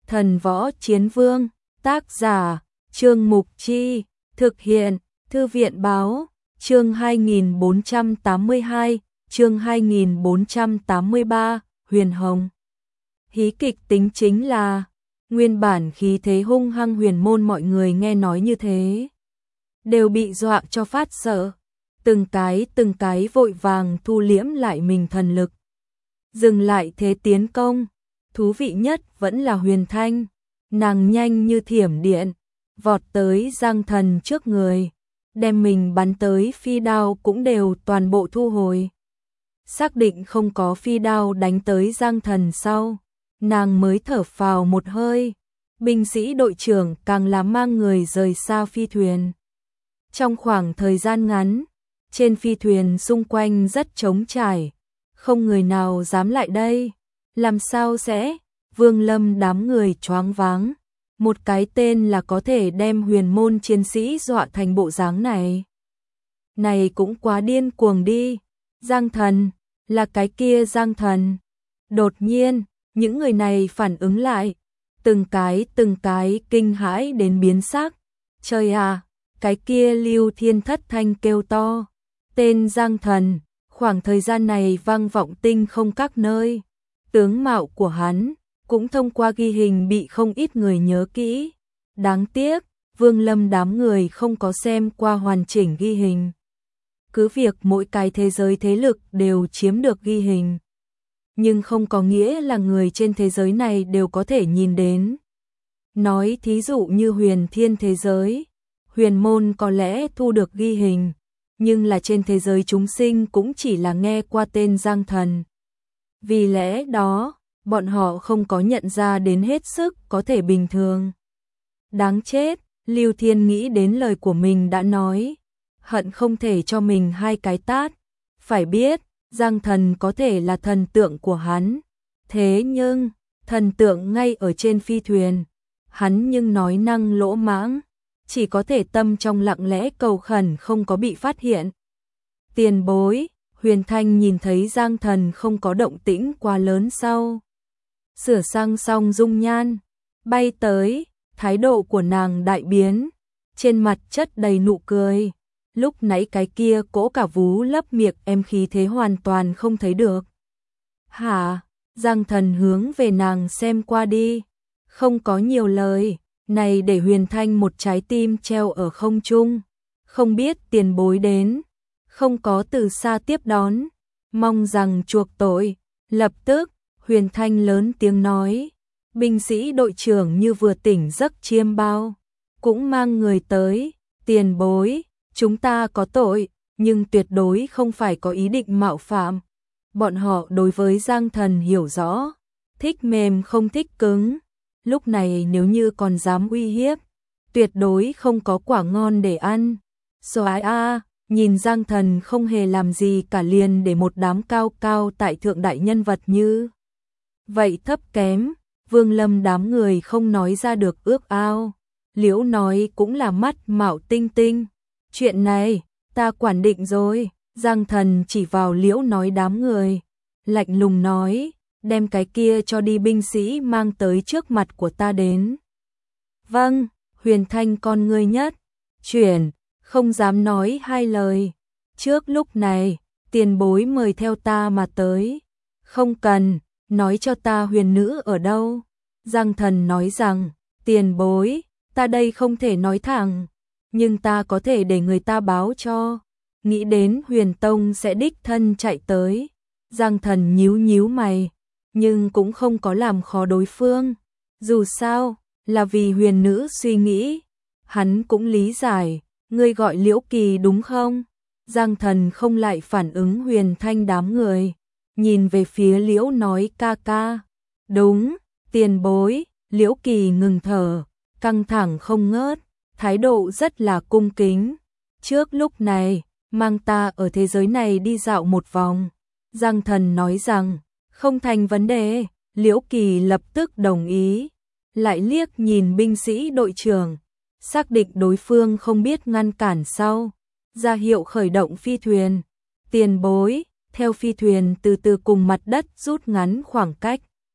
Thần Võ Chiến Vương, tác giả, Trương Mục Chi, thực hiện, Thư viện Báo, chương 2482, chương 2483, Huyền Hồng. Hí kịch tính chính là, nguyên bản khí thế hung hăng huyền môn mọi người nghe nói như thế, đều bị dọa cho phát sợ, từng cái vội vàng thu liễm lại mình thần lực. Dừng lại thế tiến công, thú vị nhất vẫn là Huyền Thanh, nàng nhanh như thiểm điện, vọt tới Giang Thần trước người, đem mình bắn tới phi đao cũng đều toàn bộ thu hồi. Xác định không có phi đao đánh tới Giang Thần sau, nàng mới thở phào một hơi, binh sĩ đội trưởng càng là mang người rời xa phi thuyền. Trong khoảng thời gian ngắn, trên phi thuyền xung quanh rất trống trải, không người nào dám lại đây, làm sao sẽ, Vương Lâm đám người choáng váng, một cái tên là có thể đem huyền môn chiến sĩ dọa thành bộ dáng này. Này cũng quá điên cuồng đi, Giang Thần, là cái kia Giang Thần. Đột nhiên, những người này phản ứng lại, từng cái kinh hãi đến biến sắc. Trời à, cái kia Lưu Thiên thất thanh kêu to, tên Giang Thần, khoảng thời gian này vang vọng tinh không các nơi. Tướng mạo của hắn cũng thông qua ghi hình bị không ít người nhớ kỹ. Đáng tiếc, Vương Lâm đám người không có xem qua hoàn chỉnh ghi hình. Cứ việc mỗi cái thế giới thế lực đều chiếm được ghi hình, nhưng không có nghĩa là người trên thế giới này đều có thể nhìn đến. Nói thí dụ như Huyền Thiên thế giới, huyền môn có lẽ thu được ghi hình, nhưng là trên thế giới chúng sinh cũng chỉ là nghe qua tên Giang Thần. Vì lẽ đó, bọn họ không có nhận ra đến hết sức có thể bình thường. Đáng chết, Lưu Thiên nghĩ đến lời của mình đã nói, hận không thể cho mình hai cái tát. Phải biết, Giang Thần có thể là thần tượng của hắn, thế nhưng, thần tượng ngay ở trên phi thuyền, hắn nhưng nói năng lỗ mãng, chỉ có thể tâm trong lặng lẽ cầu khẩn không có bị phát hiện. Tiền bối, Huyền Thanh nhìn thấy Giang Thần không có động tĩnh quá lớn sau, sửa sang xong dung nhan, bay tới, thái độ của nàng đại biến, trên mặt chất đầy nụ cười. Lúc nãy cái kia cỗ cả vú lấp miệng em khí thế hoàn toàn không thấy được. Hả? Giang Thần hướng về nàng xem qua đi, không có nhiều lời, này để Huyền Thanh một trái tim treo ở không trung, không biết tiền bối đến, không có từ xa tiếp đón, mong rằng chuộc tội. Lập tức, Huyền Thanh lớn tiếng nói, binh sĩ đội trưởng như vừa tỉnh giấc chiêm bao, cũng mang người tới, tiền bối, chúng ta có tội, nhưng tuyệt đối không phải có ý định mạo phạm. Bọn họ đối với Giang Thần hiểu rõ, thích mềm không thích cứng, lúc này nếu như còn dám uy hiếp, tuyệt đối không có quả ngon để ăn. Xoái a, nhìn Giang Thần không hề làm gì cả liền để một đám cao cao tại thượng đại nhân vật như vậy thấp kém, Vương Lâm đám người không nói ra được ước ao. Liễu nói cũng là mắt mạo tinh tinh, chuyện này ta quản định rồi. Giang Thần chỉ vào Liễu nói đám người, lạnh lùng nói, đem cái kia cho đi binh sĩ mang tới trước mặt của ta đến. Vâng, Huyền Thanh con ngươi nhất chuyển, không dám nói hai lời. Trước lúc này, tiền bối mời theo ta mà tới. Không cần, nói cho ta huyền nữ ở đâu. Giang Thần nói rằng, tiền bối, ta đây không thể nói thẳng, nhưng ta có thể để người ta báo cho. Nghĩ đến Huyền Tông sẽ đích thân chạy tới. Giang Thần nhíu nhíu mày, nhưng cũng không có làm khó đối phương. Dù sao, là vì huyền nữ suy nghĩ. Hắn cũng lý giải, ngươi gọi Liễu Kỳ đúng không? Giang Thần không lại phản ứng Huyền Thanh đám người, nhìn về phía Liễu nói ca ca. Đúng, tiền bối. Liễu Kỳ ngừng thở, căng thẳng không ngớt, thái độ rất là cung kính. Trước lúc này, mang ta ở thế giới này đi dạo một vòng. Giang Thần nói rằng, không thành vấn đề. Liễu Kỳ lập tức đồng ý, lại liếc nhìn binh sĩ đội trưởng, xác định đối phương không biết ngăn cản sau, ra hiệu khởi động phi thuyền. Tiền bối, theo phi thuyền từ từ cùng mặt đất rút ngắn khoảng cách.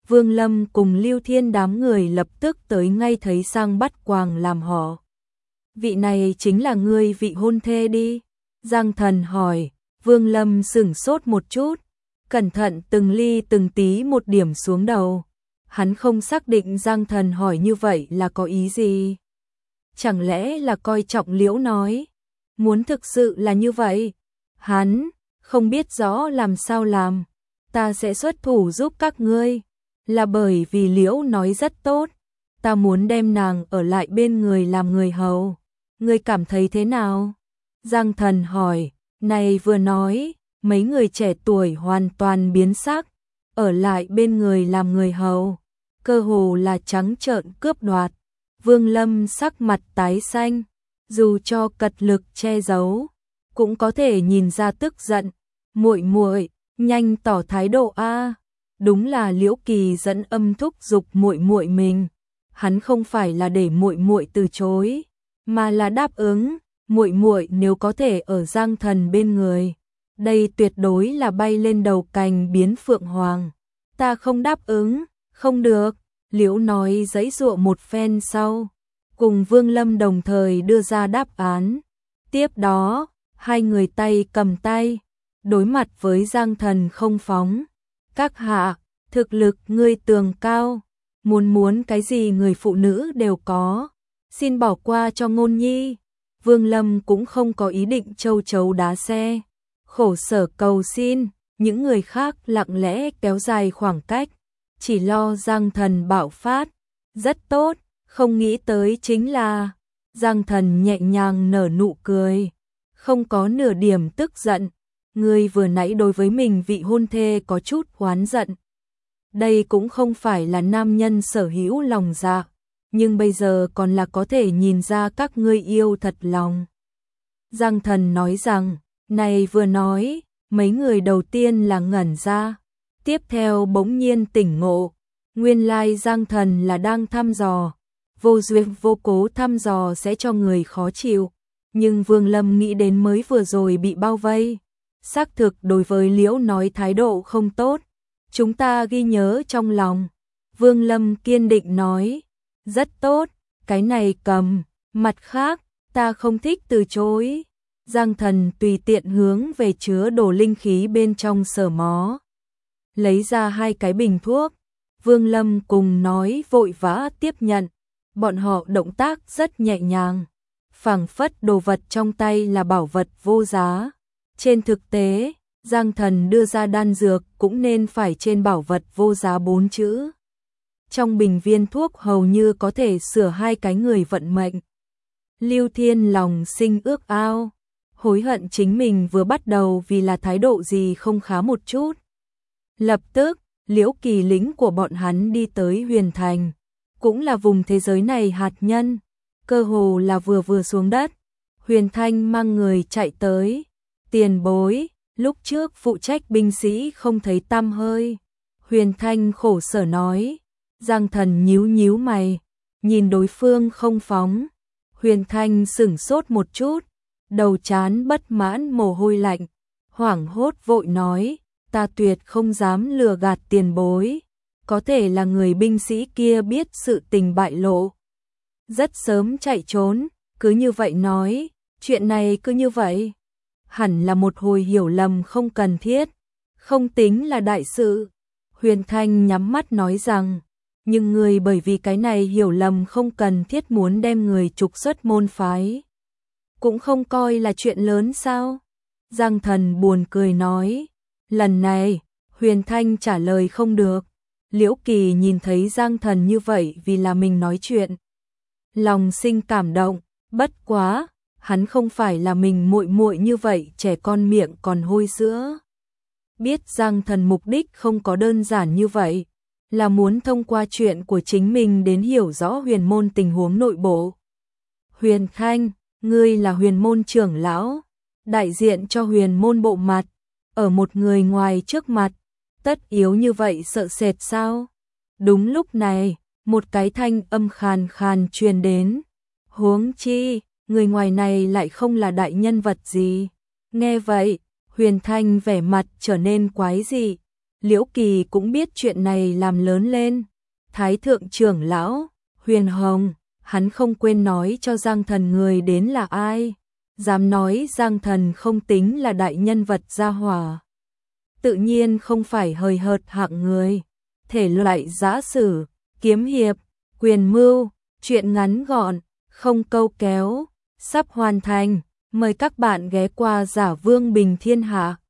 Vương Lâm cùng Lưu Thiên đám người lập tức tới ngay thấy sang bắt quàng làm họ. Vị này chính là ngươi vị hôn thê đi. Giang Thần hỏi. Vương Lâm sửng sốt một chút, cẩn thận từng ly từng tí một điểm xuống đầu. Hắn không xác định Giang Thần hỏi như vậy là có ý gì. Chẳng lẽ là coi trọng Liễu nói? Muốn thực sự là như vậy? Hắn không biết rõ làm sao làm. Ta sẽ xuất thủ giúp các ngươi. Là bởi vì Liễu nói rất tốt. Ta muốn đem nàng ở lại bên người làm người hầu. Ngươi cảm thấy thế nào? Giang Thần hỏi. Này vừa nói, mấy người trẻ tuổi hoàn toàn biến sắc. Ở lại bên người làm người hầu. Cơ hồ là trắng trợn cướp đoạt. Vương Lâm sắc mặt tái xanh. Dù cho cật lực che giấu, cũng có thể nhìn ra tức giận. Muội muội, nhanh tỏ thái độ a. Đúng là Liễu Kỳ dẫn âm thúc giục muội muội mình. Hắn không phải là để muội muội từ chối, mà là đáp ứng. Muội muội nếu có thể ở Giang Thần bên người, đây tuyệt đối là bay lên đầu cành biến phượng hoàng. Ta không đáp ứng, không được. Liễu nói giãy giụa một phen sau, cùng Vương Lâm đồng thời đưa ra đáp án. Tiếp đó, hai người tay cầm tay, đối mặt với Giang Thần không phóng. Các hạ, thực lực ngươi tường cao, muốn cái gì người phụ nữ đều có. Xin bỏ qua cho Ngôn Nhi. Vương Lâm cũng không có ý định châu chấu đá xe, khổ sở cầu xin, những người khác lặng lẽ kéo dài khoảng cách, chỉ lo Giang Thần bạo phát. Rất tốt, không nghĩ tới chính là Giang Thần nhẹ nhàng nở nụ cười, không có nửa điểm tức giận. Ngươi vừa nãy đối với mình vị hôn thê có chút oán giận. Đây cũng không phải là nam nhân sở hữu lòng dạ, nhưng bây giờ còn là có thể nhìn ra các ngươi yêu thật lòng. Giang Thần nói rằng, này vừa nói, mấy người đầu tiên là ngẩn ra, tiếp theo bỗng nhiên tỉnh ngộ, nguyên lai Giang Thần là đang thăm dò, vô duyên vô cố thăm dò sẽ cho người khó chịu, nhưng Vương Lâm nghĩ đến mới vừa rồi bị bao vây, xác thực đối với Liễu nói thái độ không tốt, chúng ta ghi nhớ trong lòng. Vương Lâm kiên định nói, rất tốt, cái này cầm, mặt khác, ta không thích từ chối. Giang Thần tùy tiện hướng về chứa đồ linh khí bên trong sở mó, lấy ra hai cái bình thuốc. Vương Lâm cùng nói vội vã tiếp nhận, bọn họ động tác rất nhẹ nhàng, phảng phất đồ vật trong tay là bảo vật vô giá. Trên thực tế, Giang Thần đưa ra đan dược cũng nên phải trên bảo vật vô giá 4 chữ. Trong bình viên thuốc hầu như có thể sửa hai cái người vận mệnh. Lưu Thiên lòng sinh ước ao, hối hận chính mình vừa bắt đầu vì là thái độ gì không khá một chút. Lập tức, Liễu Kỳ lính của bọn hắn đi tới Huyền Thành, cũng là vùng thế giới này hạt nhân, cơ hồ là vừa xuống đất. Huyền Thanh mang người chạy tới, tiền bối, lúc trước phụ trách binh sĩ không thấy tăm hơi. Huyền Thanh khổ sở nói. Giang Thần nhíu nhíu mày, nhìn đối phương không phóng. Huyền Thanh sửng sốt một chút, đầu trán bất mãn mồ hôi lạnh, hoảng hốt vội nói, ta tuyệt không dám lừa gạt tiền bối, có thể là người binh sĩ kia biết sự tình bại lộ, rất sớm chạy trốn, cứ như vậy nói, chuyện này cứ như vậy, hẳn là một hồi hiểu lầm không cần thiết, không tính là đại sự. Huyền Thanh nhắm mắt nói rằng, nhưng người bởi vì cái này hiểu lầm không cần thiết muốn đem người trục xuất môn phái, cũng không coi là chuyện lớn sao? Giang Thần buồn cười nói, lần này, Huyền Thanh trả lời không được. Liễu Kỳ nhìn thấy Giang Thần như vậy vì là mình nói chuyện, lòng sinh cảm động, bất quá, hắn không phải là mình muội muội như vậy, trẻ con miệng còn hôi sữa. Biết Giang Thần mục đích không có đơn giản như vậy, là muốn thông qua chuyện của chính mình đến hiểu rõ huyền môn tình huống nội bộ. Huyền Thanh, ngươi là huyền môn trưởng lão, đại diện cho huyền môn bộ mặt, ở một người ngoài trước mặt, tất yếu như vậy sợ sệt sao? Đúng lúc này, một cái thanh âm khàn khàn truyền đến. Huống chi, người ngoài này lại không là đại nhân vật gì. Nghe vậy, Huyền Thanh vẻ mặt trở nên quái dị. Liễu Kỳ cũng biết chuyện này làm lớn lên. Thái thượng trưởng lão, Huyền Hồng, hắn không quên nói cho Giang Thần người đến là ai. Dám nói Giang Thần không tính là đại nhân vật gia hỏa. Tự nhiên không phải hời hợt hạng người. Thể loại giã sử, kiếm hiệp, quyền mưu, chuyện ngắn gọn, không câu kéo, sắp hoàn thành. Mời các bạn ghé qua Giả Vương Bình Thiên Hạ.